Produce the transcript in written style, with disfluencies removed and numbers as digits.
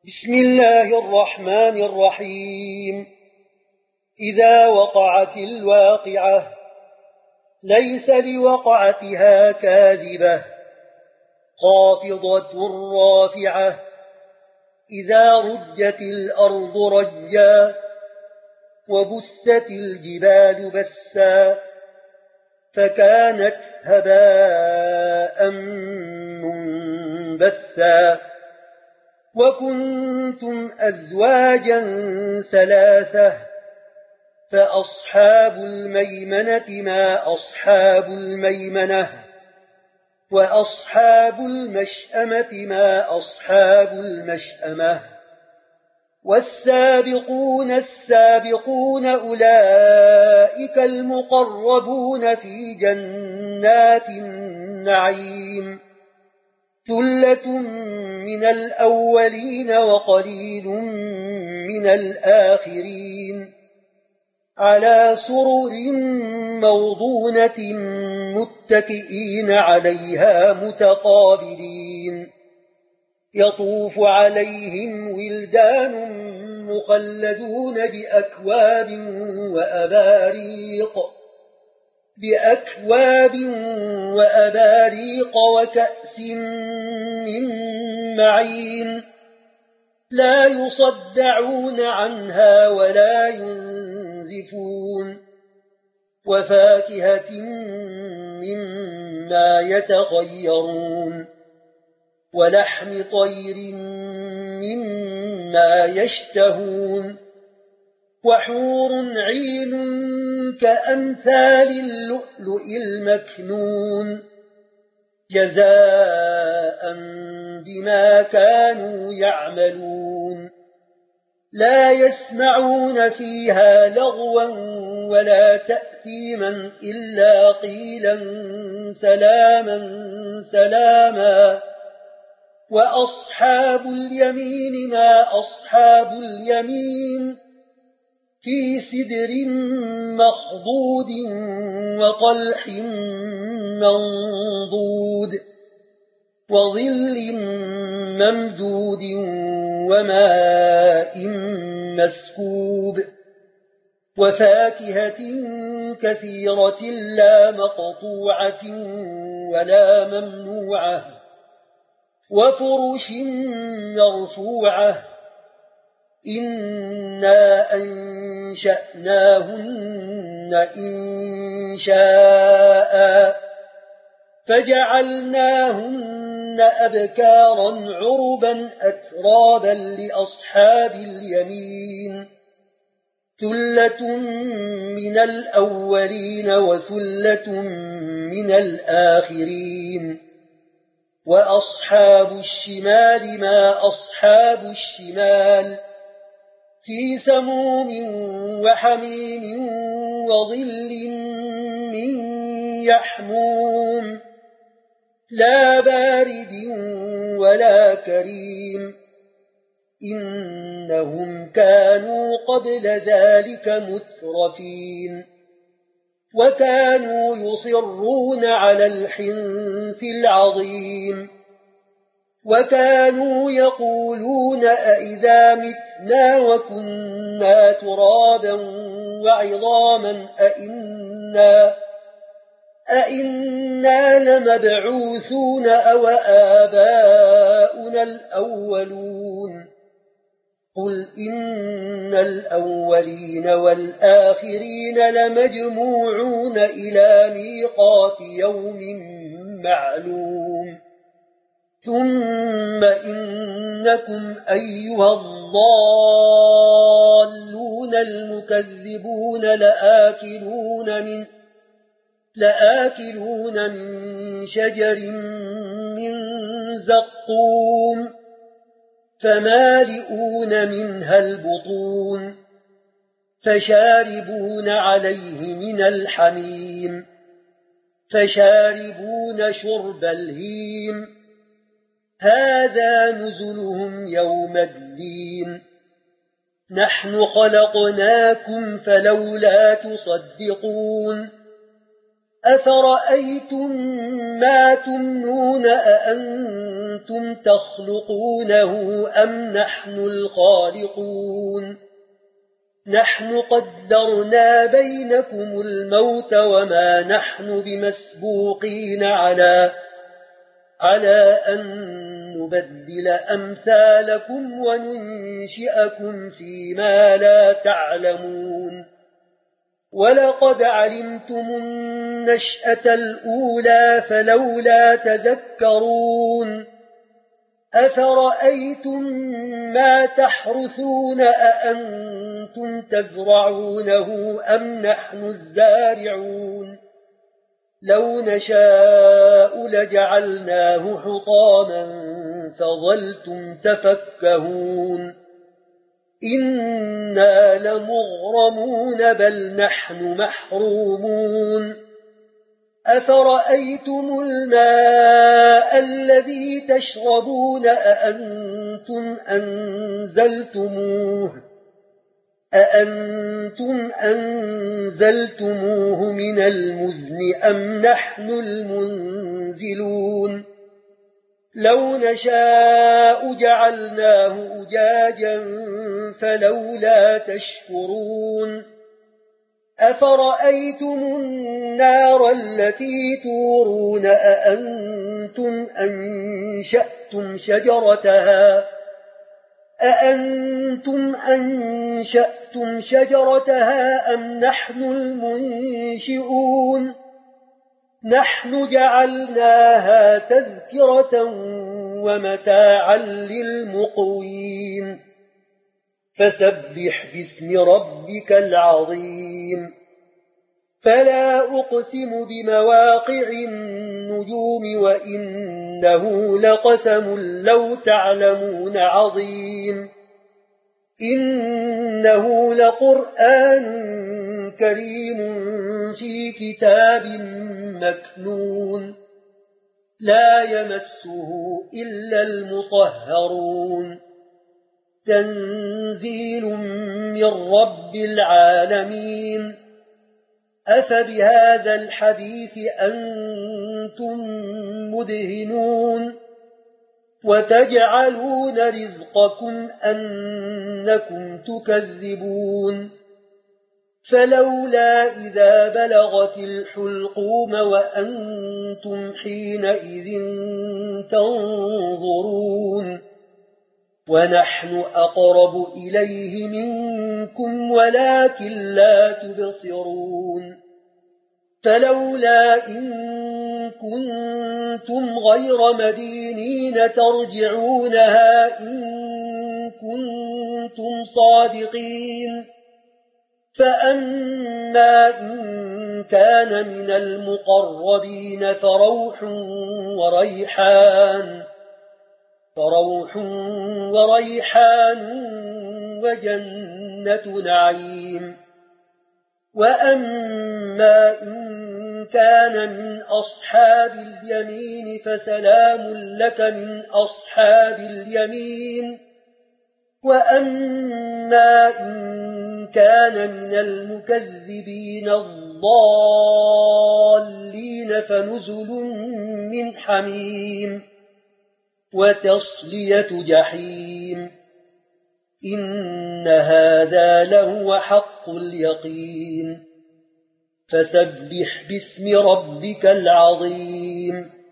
بسم الله الرحمن الرحيم. إذا وقعت الواقعة ليس لوقعتها كاذبة خافضة رافعة إذا رجت الأرض رجا وبست الجبال بسا فكانت هباء منبثا وكنتم أزواجا ثلاثة فأصحاب الميمنة ما أصحاب الميمنة وأصحاب المشأمة ما أصحاب المشأمة والسابقون السابقون أولئك المقربون في جنات النعيم ثلة من الأولين وقليل من الآخرين على سرر موضونة متكئين عليها متقابلين يطوف عليهم ولدان مخلدون بأكواب وأباريق وكأس من معين لا يصدعون عنها ولا ينزفون وفاكهة مما يتخيرون ولحم طير مما يشتهون وحور عين كأمثال اللؤلؤ المكنون جزاء بما كانوا يعملون لا يسمعون فيها لغوا ولا تأثيما إلا قيلا سلاما سلاما وأصحاب اليمين ما أصحاب اليمين في سدر مخضود وطلح منضود وظل ممدود وماء مسكوب وفاكهة كثيرة لا مقطوعة ولا ممنوعة وفرش مرفوعة إنا أنشأناهن إنشاء فجعلناهن أبكارا عربا أترابا لأصحاب اليمين ثلة من الأولين وثلة من الآخرين وأصحاب الشمال ما أصحاب الشمال في سموم وحميم وظل من يحموم لا بارد ولا كريم إنهم كانوا قبل ذلك مترفين وكانوا يصرون على الحنث العظيم وكانوا يقولون أئذا متنا وكنا ترابا وعظاما أئنا لمبعوثون أو آباؤنا الأولون قل إن الأولين والآخرين لمجموعون إلى ميقات يوم معلوم ثم إنكم أيها الضالون المكذبون لآكلون من شجر من زقوم فمالئون منها البطون فشاربون عليه من الحميم فشاربون شرب الهيم هذا نزلهم يوم الدين نحن خلقناكم فلولا تصدقون أفرأيتم ما تمنون أأنتم تخلقونه أم نحن الخالقون نحن قدرنا بينكم الموت وما نحن بمسبوقين على أن نبدل أمثالكم وننشئكم فيما لا تعلمون ولقد علمتم النشأة الأولى فلولا تذكرون أفرأيتم ما تحرثون أأنتم تزرعونه أم نحن الزارعون لو نشاء لجعلناه حطاما فظلتم تفكهون إنا لمغرمون بل نحن محرومون أفرأيتم الماء الذي تشربون أأنتم أنزلتموه من المزن أم نحن المنزلون لو نشاء جعلناه أجاجا فلولا تشكرون أفرأيتم النار التي تورون أأنتم أنشأتم شجرتها أم نحن المنشئون نحن جعلناها تذكرة ومتاعا للمقوين فسبح باسم ربك العظيم فلا أقسم بمواقع النجوم وإنه لقسم لو تعلمون عظيم إنه لقرآن كريم في كتاب مكنون لا يمسه إلا المطهرون تنزيل من رب العالمين أفبهذا الحديث أنتم مدهنون وتجعلون رزقكم أنكم تكذبون فلولا إذا بلغت الحلقوم وأنتم حينئذ تنظرون ونحن أقرب إليه منكم ولكن لا تبصرون فلولا إن كنتم غير مدينين ترجعونها إن كنتم صادقين فأما إن كان من المقربين فروح وريحان وجنة نعيم وأما إن كان من أصحاب اليمين فسلام لك من أصحاب اليمين وأما إن كان من المكذبين الضالين فنزل من حميم وتصلية جحيم إن هذا لهو حق اليقين فسبح باسم ربك العظيم